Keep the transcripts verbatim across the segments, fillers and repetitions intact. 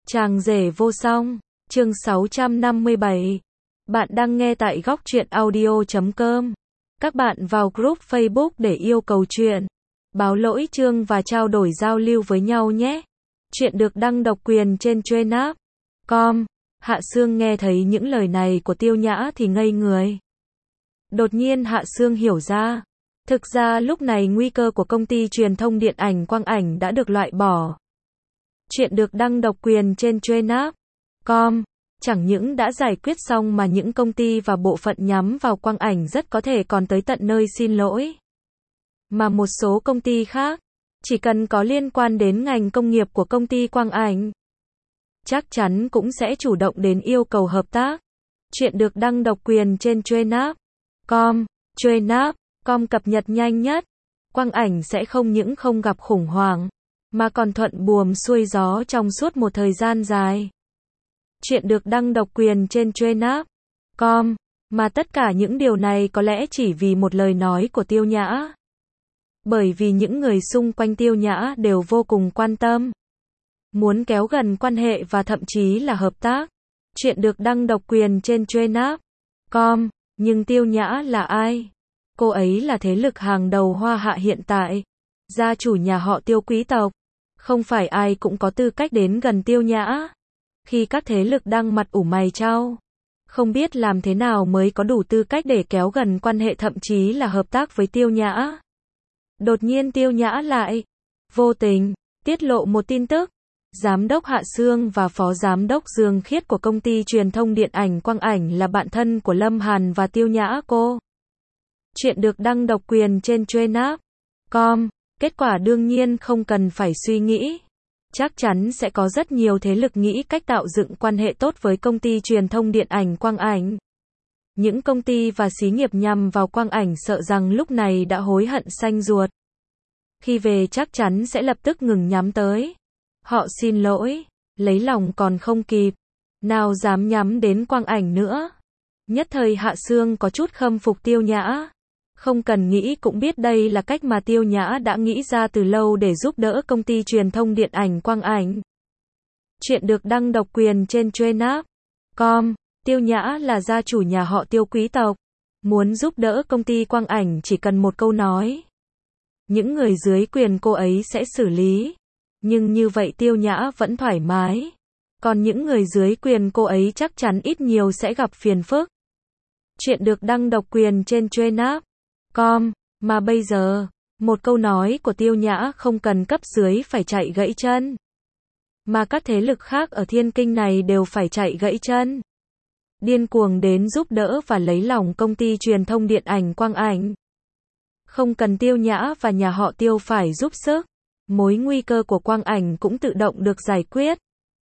Chàng rể vô song, chương sáu trăm năm mươi bảy. Bạn đang nghe tại góc truyện audio chấm com. Các bạn vào group Facebook để yêu cầu chuyện, báo lỗi chương và trao đổi giao lưu với nhau nhé. Chuyện được đăng độc quyền trên Trainab chấm com. Hạ Sương nghe thấy những lời này của Tiêu Nhã thì ngây người. Đột nhiên Hạ Sương hiểu ra, thực ra lúc này nguy cơ của công ty truyền thông điện ảnh Quang Ảnh đã được loại bỏ. Chuyện được đăng độc quyền trên Trainab chấm com chẳng những đã giải quyết xong mà những công ty và bộ phận nhắm vào Quang Ảnh rất có thể còn tới tận nơi xin lỗi. Mà một số công ty khác, chỉ cần có liên quan đến ngành công nghiệp của công ty Quang Ảnh, chắc chắn cũng sẽ chủ động đến yêu cầu hợp tác. Chuyện được đăng độc quyền trên Trainab chấm com. Trainab chấm com cập nhật nhanh nhất. Quang Ảnh sẽ không những không gặp khủng hoảng, mà còn thuận buồm xuôi gió trong suốt một thời gian dài. Chuyện được đăng độc quyền trên Trainab chấm com, mà tất cả những điều này có lẽ chỉ vì một lời nói của Tiêu Nhã. Bởi vì những người xung quanh Tiêu Nhã đều vô cùng quan tâm, muốn kéo gần quan hệ và thậm chí là hợp tác. Chuyện được đăng độc quyền trên Trainab chấm com, nhưng Tiêu Nhã là ai? Cô ấy là thế lực hàng đầu Hoa Hạ hiện tại, gia chủ nhà họ Tiêu quý tộc. Không phải ai cũng có tư cách đến gần Tiêu Nhã. Khi các thế lực đang mặt ủ mày chau, không biết làm thế nào mới có đủ tư cách để kéo gần quan hệ thậm chí là hợp tác với Tiêu Nhã. Đột nhiên Tiêu Nhã lại vô tình tiết lộ một tin tức. Giám đốc Hạ Sương và Phó Giám đốc Dương Khiết của công ty truyền thông điện ảnh Quang Ảnh là bạn thân của Lâm Hàn và Tiêu Nhã cô. Chuyện được đăng độc quyền trên Trainab chấm com. Kết quả đương nhiên không cần phải suy nghĩ. Chắc chắn sẽ có rất nhiều thế lực nghĩ cách tạo dựng quan hệ tốt với công ty truyền thông điện ảnh Quang Ảnh. Những công ty và xí nghiệp nhằm vào Quang Ảnh sợ rằng lúc này đã hối hận xanh ruột. Khi về chắc chắn sẽ lập tức ngừng nhắm tới. Họ xin lỗi, lấy lòng còn không kịp. Nào dám nhắm đến Quang Ảnh nữa. Nhất thời Hạ Sương có chút khâm phục Tiêu Nhã. Không cần nghĩ cũng biết đây là cách mà Tiêu Nhã đã nghĩ ra từ lâu để giúp đỡ công ty truyền thông điện ảnh Quang Ảnh. Chuyện được đăng độc quyền trên Trainab chấm com. Tiêu Nhã là gia chủ nhà họ Tiêu quý tộc. Muốn giúp đỡ công ty Quang Ảnh chỉ cần một câu nói. Những người dưới quyền cô ấy sẽ xử lý. Nhưng như vậy Tiêu Nhã vẫn thoải mái. Còn những người dưới quyền cô ấy chắc chắn ít nhiều sẽ gặp phiền phức. Chuyện được đăng độc quyền trên Trainab chấm com, mà bây giờ, một câu nói của Tiêu Nhã không cần cấp dưới phải chạy gãy chân. Mà các thế lực khác ở Thiên Kinh này đều phải chạy gãy chân. Điên cuồng đến giúp đỡ và lấy lòng công ty truyền thông điện ảnh Quang Ảnh. Không cần Tiêu Nhã và nhà họ Tiêu phải giúp sức. Mối nguy cơ của Quang Ảnh cũng tự động được giải quyết.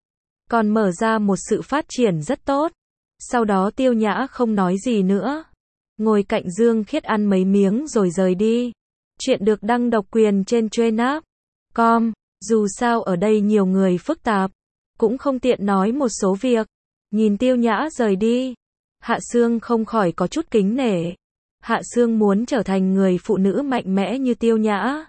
Còn mở ra một sự phát triển rất tốt. Sau đó Tiêu Nhã không nói gì nữa. Ngồi cạnh Dương Khiết ăn mấy miếng rồi rời đi. Chuyện được đăng độc quyền trên Trainab chấm com. Dù sao ở đây nhiều người phức tạp, cũng không tiện nói một số việc. Nhìn Tiêu Nhã rời đi, Hạ Sương không khỏi có chút kính nể. Hạ Sương muốn trở thành người phụ nữ mạnh mẽ như Tiêu Nhã.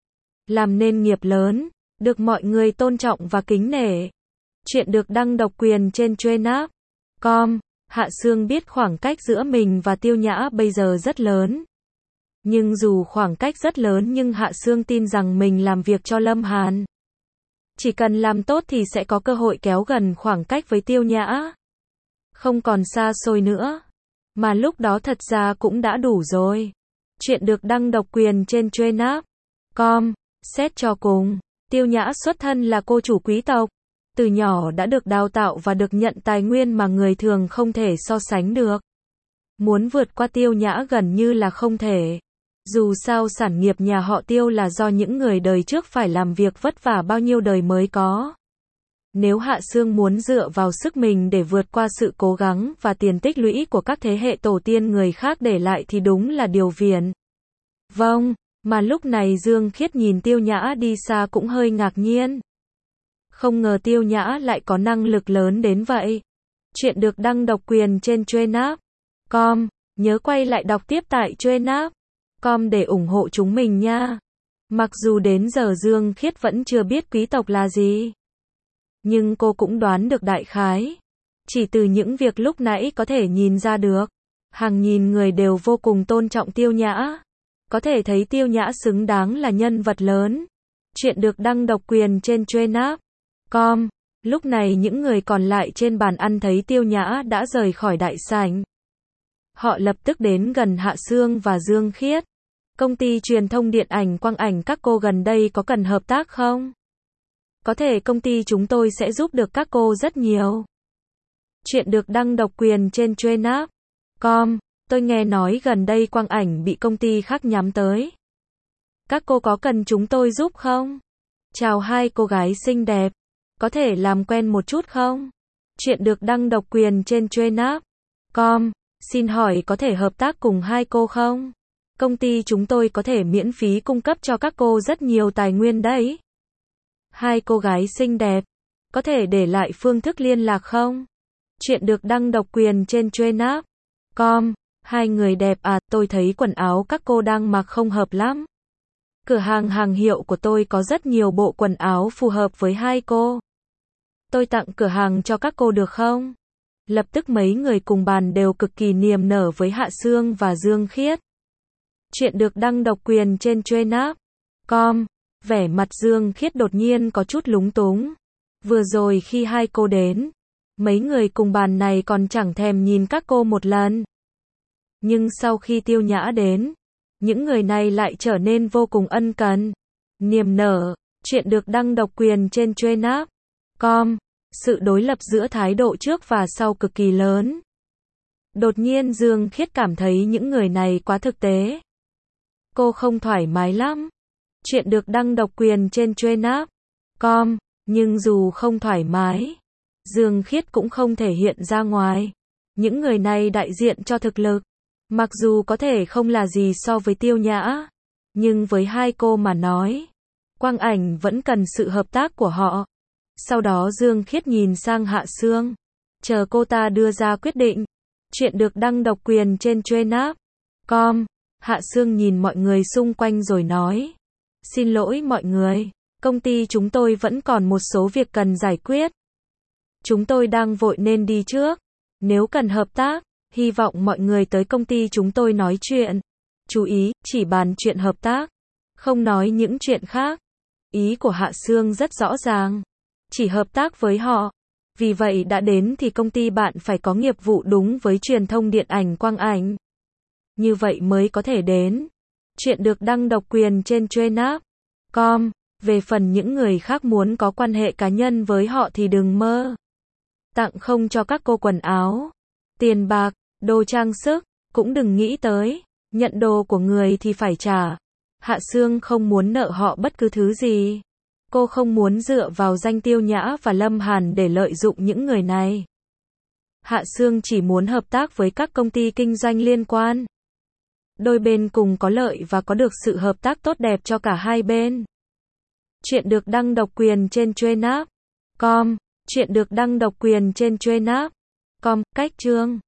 Làm nên nghiệp lớn, được mọi người tôn trọng và kính nể. Chuyện được đăng độc quyền trên Trainab chấm com. Hạ Sương biết khoảng cách giữa mình và Tiêu Nhã bây giờ rất lớn. Nhưng dù khoảng cách rất lớn nhưng Hạ Sương tin rằng mình làm việc cho Lâm Hàn. Chỉ cần làm tốt thì sẽ có cơ hội kéo gần khoảng cách với Tiêu Nhã. Không còn xa xôi nữa. Mà lúc đó thật ra cũng đã đủ rồi. Chuyện được đăng độc quyền trên Trainab chấm com. Xét cho cùng, Tiêu Nhã xuất thân là cô chủ quý tộc. Từ nhỏ đã được đào tạo và được nhận tài nguyên mà người thường không thể so sánh được. Muốn vượt qua Tiêu Nhã gần như là không thể. Dù sao sản nghiệp nhà họ Tiêu là do những người đời trước phải làm việc vất vả bao nhiêu đời mới có. Nếu Hạ Sương muốn dựa vào sức mình để vượt qua sự cố gắng và tiền tích lũy của các thế hệ tổ tiên người khác để lại thì đúng là điều viển vông. Mà lúc này Dương Khiết nhìn Tiêu Nhã đi xa cũng hơi ngạc nhiên. Không ngờ Tiêu Nhã lại có năng lực lớn đến vậy. Chuyện được đăng độc quyền trên Trainab chấm com. Nhớ quay lại đọc tiếp tại Trainab chấm com để ủng hộ chúng mình nha. Mặc dù đến giờ Dương Khiết vẫn chưa biết quý tộc là gì. nhưng cô cũng đoán được đại khái. Chỉ từ những việc lúc nãy có thể nhìn ra được. Hàng nghìn người đều vô cùng tôn trọng Tiêu Nhã. Có thể thấy Tiêu Nhã xứng đáng là nhân vật lớn. Chuyện được đăng độc quyền trên Trendap chấm com. Lúc này những người còn lại trên bàn ăn thấy Tiêu Nhã đã rời khỏi đại sảnh. Họ lập tức đến gần Hạ Sương và Dương Khiết. Công ty truyền thông điện ảnh quang ảnh các cô gần đây có cần hợp tác không? Có thể công ty chúng tôi sẽ giúp được các cô rất nhiều. Chuyện được đăng độc quyền trên Trendap chấm com. Tôi nghe nói gần đây quang ảnh bị công ty khác nhắm tới. Các cô có cần chúng tôi giúp không? Chào hai cô gái xinh đẹp. Có thể làm quen một chút không? Chuyện được đăng độc quyền trên Trendap chấm com. Xin hỏi có thể hợp tác cùng hai cô không? Công ty chúng tôi có thể miễn phí cung cấp cho các cô rất nhiều tài nguyên đấy. Hai cô gái xinh đẹp. Có thể để lại phương thức liên lạc không? Chuyện được đăng độc quyền trên Trendap chấm com. Hai người đẹp à, tôi thấy quần áo các cô đang mặc không hợp lắm. Cửa hàng hàng hiệu của tôi có rất nhiều bộ quần áo phù hợp với hai cô. Tôi tặng cửa hàng cho các cô được không? Lập tức mấy người cùng bàn đều cực kỳ niềm nở với Hạ Sương và Dương Khiết. Chuyện được đăng độc quyền trên Trendap chấm com. Vẻ mặt Dương Khiết đột nhiên có chút lúng túng. Vừa rồi khi hai cô đến, mấy người cùng bàn này còn chẳng thèm nhìn các cô một lần. Nhưng sau khi Tiêu Nhã đến, những người này lại trở nên vô cùng ân cần, niềm nở. Chuyện được đăng độc quyền trên Trendap chấm com. Sự đối lập giữa thái độ trước và sau cực kỳ lớn. Đột nhiên Dương Khiết cảm thấy những người này quá thực tế. Cô không thoải mái lắm. Chuyện được đăng độc quyền trên Trendap chấm com. Nhưng dù không thoải mái, Dương Khiết cũng không thể hiện ra ngoài. Những người này đại diện cho thực lực. Mặc dù có thể không là gì so với Tiêu Nhã, nhưng với hai cô mà nói, quang ảnh vẫn cần sự hợp tác của họ. Sau đó Dương Khiết nhìn sang Hạ Sương, chờ cô ta đưa ra quyết định. Chuyện được đăng độc quyền trên Trendap chấm com. Hạ Sương nhìn mọi người xung quanh rồi nói, xin lỗi mọi người, công ty chúng tôi vẫn còn một số việc cần giải quyết. Chúng tôi đang vội nên đi trước. Nếu cần hợp tác, hy vọng mọi người tới công ty chúng tôi nói chuyện. Chú ý, chỉ bàn chuyện hợp tác, không nói những chuyện khác. Ý của Hạ Sương rất rõ ràng, chỉ hợp tác với họ. Vì vậy đã đến thì công ty bạn phải có nghiệp vụ đúng với truyền thông điện ảnh quang ảnh. Như vậy mới có thể đến. Chuyện được đăng độc quyền trên Trendap chấm com. Về phần những người khác muốn có quan hệ cá nhân với họ thì đừng mơ. Tặng không cho các cô quần áo, tiền bạc, đồ trang sức, cũng đừng nghĩ tới. Nhận đồ của người thì phải trả. Hạ Sương không muốn nợ họ bất cứ thứ gì. Cô không muốn dựa vào danh Tiêu Nhã và Lâm Hàn để lợi dụng những người này. Hạ Sương chỉ muốn hợp tác với các công ty kinh doanh liên quan. Đôi bên cùng có lợi và có được sự hợp tác tốt đẹp cho cả hai bên. Chuyện được đăng độc quyền trên Trendap chấm com. Chuyện được đăng độc quyền trên Trendap chấm com. Cách chương